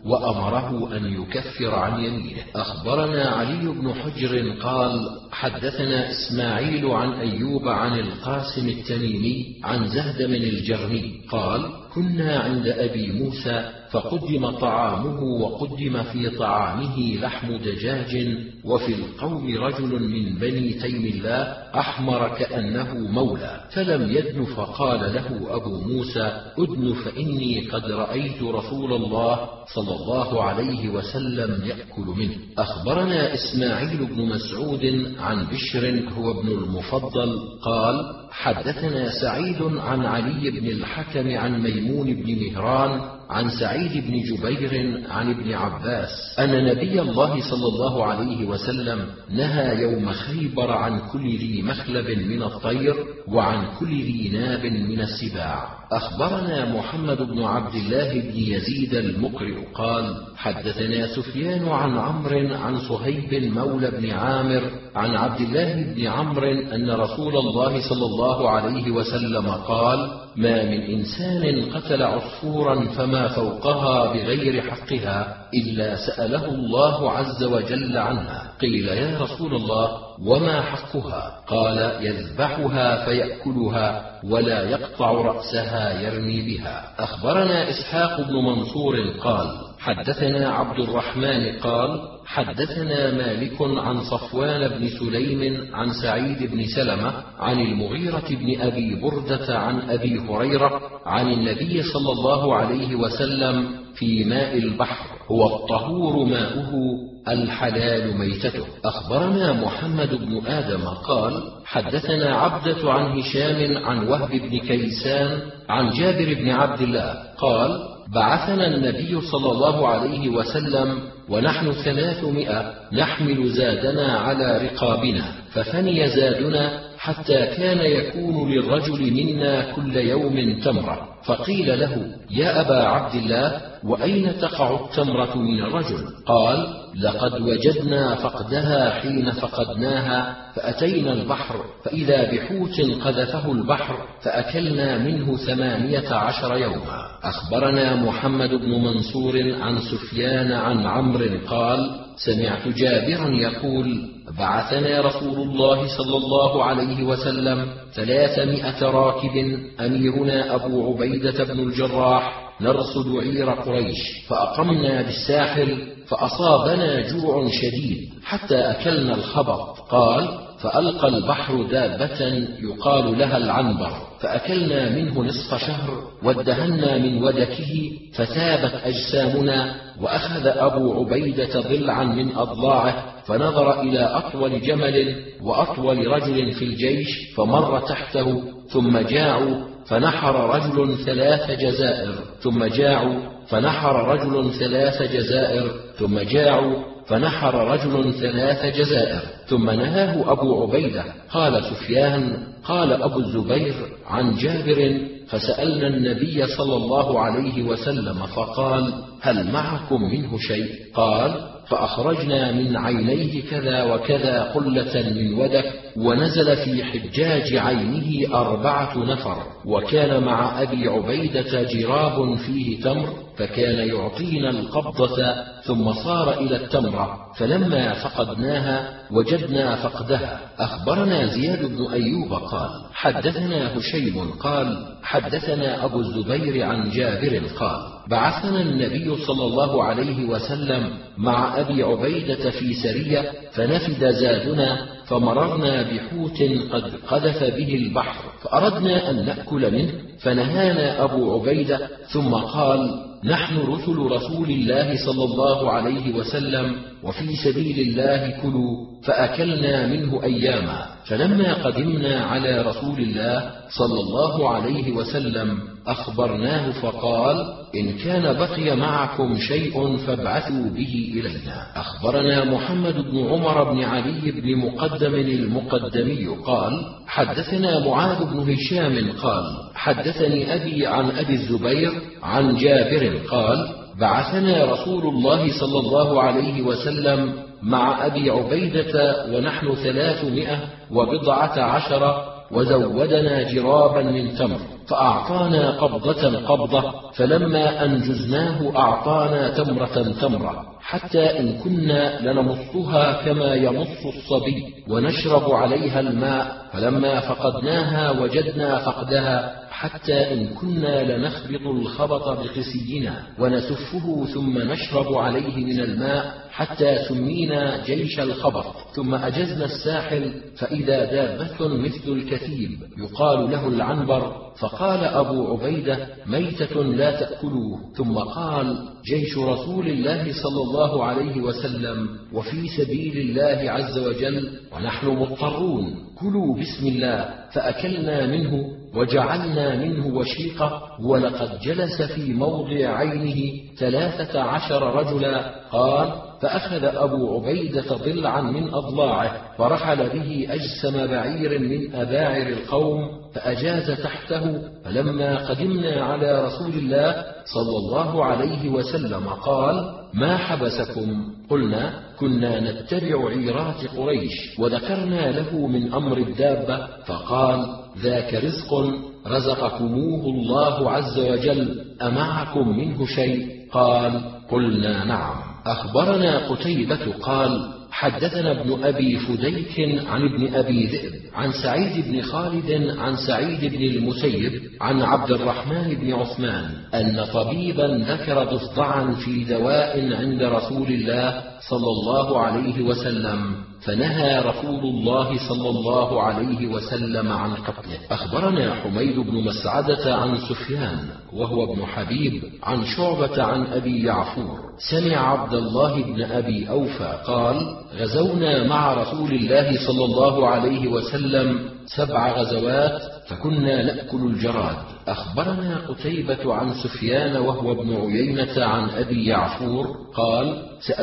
وأمره أن يكفر عن يمينه. أخبرنا علي بن حجر قال حدثنا إسماعيل عن أيوب عن القاسم التميمي عن زهدم الجرمي قال كنا عند أبي موسى فقدم طعامه وقدم في طعامه لحم دجاج، وفي القوم رجل من بني تيم الله أحمر كأنه مولى فلم يدن، فقال له أبو موسى أدن فإني قد رأيت رسول الله صلى الله عليه وسلم يأكل منه. أخبرنا إسماعيل بن مسعود عن بشر هو ابن المفضل قال حدثنا سعيد عن علي بن الحكم عن ميمون بن مهران عن سعيد بن جبير عن ابن عباس أن نبي الله صلى الله عليه وسلم نهى يوم خيبر عن كل ذي مخلب من الطير وعن كل ذي ناب من السباع. أخبرنا محمد بن عبد الله بن يزيد المقرئ قال حدثنا سفيان عن عمرو عن صهيب مولى بن عامر عن عبد الله بن عمرو أن رسول الله صلى الله عليه وسلم قال ما من إنسان قتل عصفورا فما فوقها بغير حقها إلا سأله الله عز وجل عنها. قيل يا رسول الله وما حقها؟ قال يذبحها فيأكلها ولا يقطع رأسها يرمي بها. أخبرنا إسحاق بن منصور قال حدثنا عبد الرحمن قال حدثنا مالك عن صفوان بن سليم عن سعيد بن سلمة عن المغيرة بن أبي بردة عن أبي هريرة عن النبي صلى الله عليه وسلم في ماء البحر هو الطهور ماؤه الحلال ميتته. أخبرنا محمد بن آدم قال حدثنا عبدة عن هشام عن وهب بن كيسان عن جابر بن عبد الله قال بعثنا النبي صلى الله عليه وسلم ونحن ثلاثمائة نحمل زادنا على رقابنا، ففني زادنا حتى كان يكون للرجل منا كل يوم تمرة، فقيل له يا أبا عبد الله وأين تقع التمرة من الرجل؟ قال: لقد وجدنا فقدها حين فقدناها، فأتينا البحر فإذا بحوت قذفه البحر فأكلنا منه ثمانية عشر يوما. أخبرنا محمد بن منصور عن سفيان عن عمرو قال: سمعت جابرا يقول: بعثنا رسول الله صلى الله عليه وسلم ثلاثمائة راكب، أميرنا أبو عبيدة بن الجراح، نرصد عير قريش، فأقمنا بالساحل فأصابنا جوع شديد حتى أكلنا الخبط. قال: فألقى البحر دابة يقال لها العنبر، فأكلنا منه نصف شهر، وادهنا من ودكه فثابت أجسامنا. وأخذ أبو عبيدة ضلعا من أضلاعه فنظر إلى أطول جمل وأطول رجل في الجيش فمر تحته، ثم جاعوا فنحر رجل ثلاث جزائر، ثم جاعوا فنحر رجل ثلاث جزائر، ثم جاعوا فنحر رجل ثلاث جزائر، ثم نهاه أبو عبيدة. قال سفيان: قال أبو الزبير عن جابر: فسألنا النبي صلى الله عليه وسلم فقال: هل معكم منه شيء؟ قال: فأخرجنا من عينيه كذا وكذا قلة من ودك، ونزل في حجاج عينه أربعة نفر، وكان مع أبي عبيدة جراب فيه تمر، فكان يعطينا القبضة ثم صار إلى التمرة، فلما فقدناها وجدنا فقدها. أخبرنا زياد بن أيوب قال: حدثنا هشيم قال: حدثنا أبو الزبير عن جابر قال: بعثنا النبي صلى الله عليه وسلم مع أبي عبيدة في سرية، فنفد زادنا، فمررنا بحوت قد قذف به البحر، فأردنا أن نأكل منه، فنهانا أبو عبيدة، ثم قال: نحن رسل رسول الله صلى الله عليه وسلم، وفي سبيل الله كلوا، فأكلنا منه أياما. فلما قدمنا على رسول الله صلى الله عليه وسلم أخبرناه فقال: إن كان بقي معكم شيء فابعثوا به إلينا. أخبرنا محمد بن عمر بن علي بن مقدم المقدمي قال: حدثنا معاذ بن هشام قال: حدثني أبي عن أبي الزبير عن جابر قال: بعثنا رسول الله صلى الله عليه وسلم مع أبي عبيدة ونحن ثلاثمائة وبضعة عشر، وزودنا جرابا من تمر، فأعطانا قبضة قبضة، فلما أنجزناه أعطانا تمرة تمرة، حتى إن كنا لنمصها كما يمص الصبي ونشرب عليها الماء، فلما فقدناها وجدنا فقدها، حتى إن كنا لنخبط الخبط بقسينا ونسفه ثم نشرب عليه من الماء، حتى سمينا جيش الخبط. ثم أجزنا الساحل فإذا دابة مثل الكثيب يقال له العنبر، فقال أبو عبيدة: ميتة لا تأكلوه. ثم قال: جيش رسول الله صلى الله عليه وسلم وفي سبيل الله عز وجل، ونحن مضطرون، كلوا بسم الله. فأكلنا منه وجعلنا منه وشيقة، ولقد جلس في موضع عينه ثلاثة عشر رجلا. قال: فأخذ أبو عبيدة ضلعا من أضلاعه فرحل به أجسم بعير من أباعر القوم، فأجاز تحته. فلما قدمنا على رسول الله صلى الله عليه وسلم قال: ما حبسكم؟ قلنا: كنا نتبع عيرات قريش، وذكرنا له من أمر الدابة، فقال: ذاك رزق رزقكموه الله عز وجل، أمعكم منه شيء؟ قال: قلنا: نعم. أخبرنا قتيبة قال: حدثنا ابن أبي فديك عن ابن أبي ذئب عن سعيد بن خالد عن سعيد بن المسيب عن عبد الرحمن بن عثمان أن طبيبا ذكر ضفدعا في دواء عند رسول الله صلى الله عليه وسلم، فنهى رسول الله صلى الله عليه وسلم عن قتله. أخبرنا حميد بن مسعدة عن سفيان وهو ابن حبيب عن شعبة عن أبي يعفور سمع عبد الله بن أبي أوفى قال: غزونا مع رسول الله صلى الله عليه وسلم سبع غزوات، فكنا نأكل الجراد. أخبرنا قتيبة عن سفيان وهو ابن عيينة عن أبي يعفور قال: سألت عبد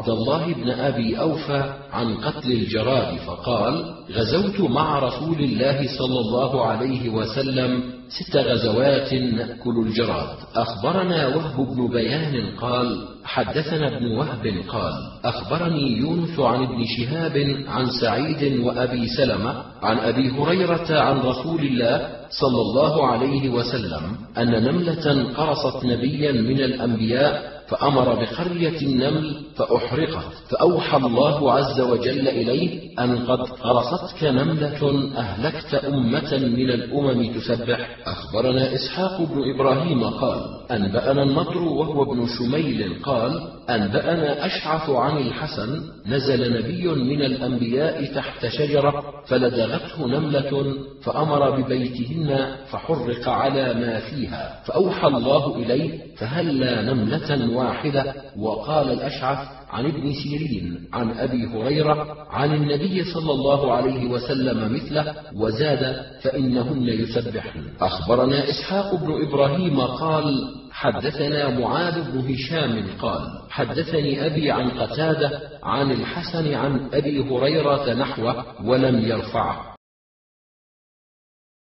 عبد الله بن أبي أوفى عن قتل الجراد فقال: غزوت مع رسول الله صلى الله عليه وسلم ست غزوات نأكل الجراد. أخبرنا وهب بن بيان قال: حدثنا ابن وهب قال: أخبرني يونس عن ابن شهاب عن سعيد وأبي سلمة عن أبي هريرة عن رسول الله صلى الله عليه وسلم أن نملة قرصت نبيا من الأنبياء فأمر بقرية النمل فأحرقت، فأوحى الله عز وجل إليه أن قد قرصتك نملة أهلكت أمة من الأمم تسبح. أخبرنا إسحاق بن إبراهيم قال: أنبأنا النضر وهو ابن شميل قال: أنبأنا أشعث عن الحسن نزل نبي من الأنبياء تحت شجرة فلدغته نملة فأمر ببيتهن فحرق على ما فيها، فأوحى الله إليه فهلا نملة واحدة. وقال الأشعث عن ابن سيرين عن أبي هريرة عن النبي صلى الله عليه وسلم مثله، وزاد: فإنهن يسبحن. أخبرنا إسحاق بن إبراهيم قال: حدثنا معاذ بن هشام قال: حدثني أبي عن قتادة عن الحسن عن أبي هريرة نحوه ولم يرفعه.